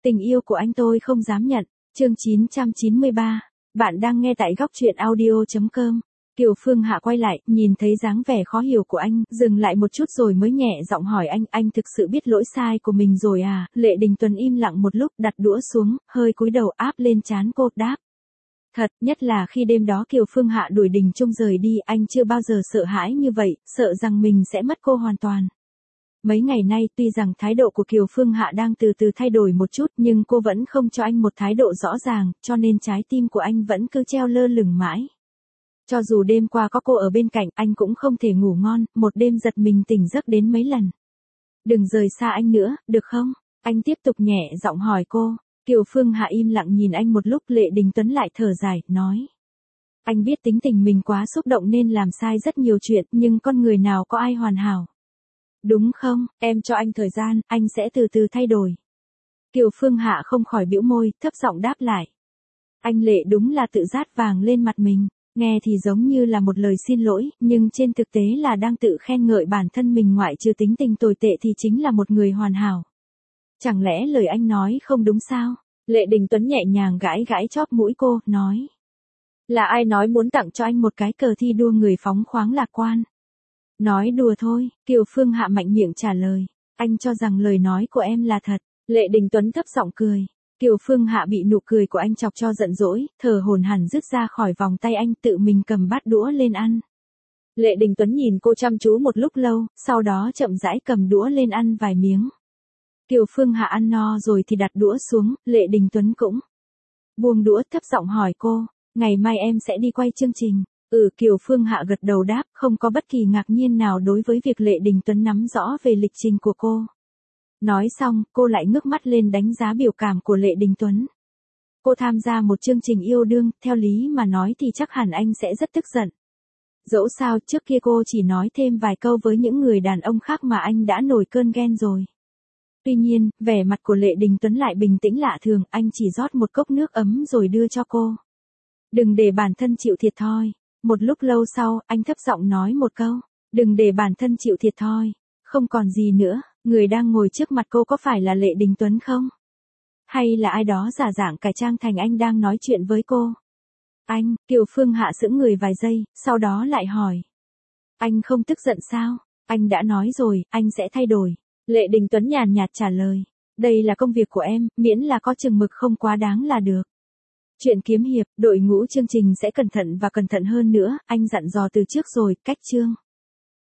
Tình yêu của anh tôi không dám nhận. Chương 993. Bạn đang nghe tại góc truyện audio.com. Kiều Phương Hạ quay lại, nhìn thấy dáng vẻ khó hiểu của anh, dừng lại một chút rồi mới nhẹ giọng hỏi anh thực sự biết lỗi sai của mình rồi à? Lệ Đình Tuấn im lặng một lúc, đặt đũa xuống, hơi cúi đầu áp lên trán cô, đáp. Thật, nhất là khi đêm đó Kiều Phương Hạ đuổi Đình Trung rời đi, anh chưa bao giờ sợ hãi như vậy, sợ rằng mình sẽ mất cô hoàn toàn. Mấy ngày nay tuy rằng thái độ của Kiều Phương Hạ đang từ từ thay đổi một chút nhưng cô vẫn không cho anh một thái độ rõ ràng, cho nên trái tim của anh vẫn cứ treo lơ lửng mãi. Cho dù đêm qua có cô ở bên cạnh, anh cũng không thể ngủ ngon, một đêm giật mình tỉnh giấc đến mấy lần. Đừng rời xa anh nữa, được không? Anh tiếp tục nhẹ giọng hỏi cô. Kiều Phương Hạ im lặng nhìn anh một lúc, Lệ Đình Tuấn lại thở dài, nói. Anh biết tính tình mình quá xúc động nên làm sai rất nhiều chuyện, nhưng con người nào có ai hoàn hảo. Đúng không, em cho anh thời gian, anh sẽ từ từ thay đổi. Kiều Phương Hạ không khỏi bĩu môi, thấp giọng đáp lại. Anh Lệ đúng là tự rát vàng lên mặt mình, nghe thì giống như là một lời xin lỗi, nhưng trên thực tế là đang tự khen ngợi bản thân mình, ngoại trừ tính tình tồi tệ thì chính là một người hoàn hảo. Chẳng lẽ lời anh nói không đúng sao? Lệ Đình Tuấn nhẹ nhàng gãi gãi chóp mũi cô, nói. Là ai nói muốn tặng cho anh một cái cờ thi đua người phóng khoáng lạc quan? Nói đùa thôi, Kiều Phương Hạ mạnh miệng trả lời. Anh cho rằng lời nói của em là thật. Lệ Đình Tuấn thấp giọng cười. Kiều Phương Hạ bị nụ cười của anh chọc cho giận dỗi, thở hổn hển rứt ra khỏi vòng tay anh, tự mình cầm bát đũa lên ăn. Lệ Đình Tuấn nhìn cô chăm chú một lúc lâu, sau đó chậm rãi cầm đũa lên ăn vài miếng. Kiều Phương Hạ ăn no rồi thì đặt đũa xuống, Lệ Đình Tuấn cũng buông đũa, thấp giọng hỏi cô, ngày mai em sẽ đi quay chương trình. Kiều Phương Hạ gật đầu đáp, không có bất kỳ ngạc nhiên nào đối với việc Lệ Đình Tuấn nắm rõ về lịch trình của cô. Nói xong, cô lại ngước mắt lên đánh giá biểu cảm của Lệ Đình Tuấn. Cô tham gia một chương trình yêu đương, theo lý mà nói thì chắc hẳn anh sẽ rất tức giận. Dẫu sao trước kia cô chỉ nói thêm vài câu với những người đàn ông khác mà anh đã nổi cơn ghen rồi. Tuy nhiên, vẻ mặt của Lệ Đình Tuấn lại bình tĩnh lạ thường, anh chỉ rót một cốc nước ấm rồi đưa cho cô. Đừng để bản thân chịu thiệt thòi. Một lúc lâu sau, anh thấp giọng nói một câu, đừng để bản thân chịu thiệt thòi. Không còn gì nữa, người đang ngồi trước mặt cô có phải là Lệ Đình Tuấn không? Hay là ai đó giả dạng cải trang thành anh đang nói chuyện với cô? Anh, Kiều Phương Hạ sững người vài giây, sau đó lại hỏi. Anh không tức giận sao? Anh đã nói rồi, anh sẽ thay đổi. Lệ Đình Tuấn nhàn nhạt trả lời. Đây là công việc của em, miễn là có chừng mực không quá đáng là được. Chuyện kiếm hiệp, đội ngũ chương trình sẽ cẩn thận và cẩn thận hơn nữa, anh dặn dò từ trước rồi, cách chương.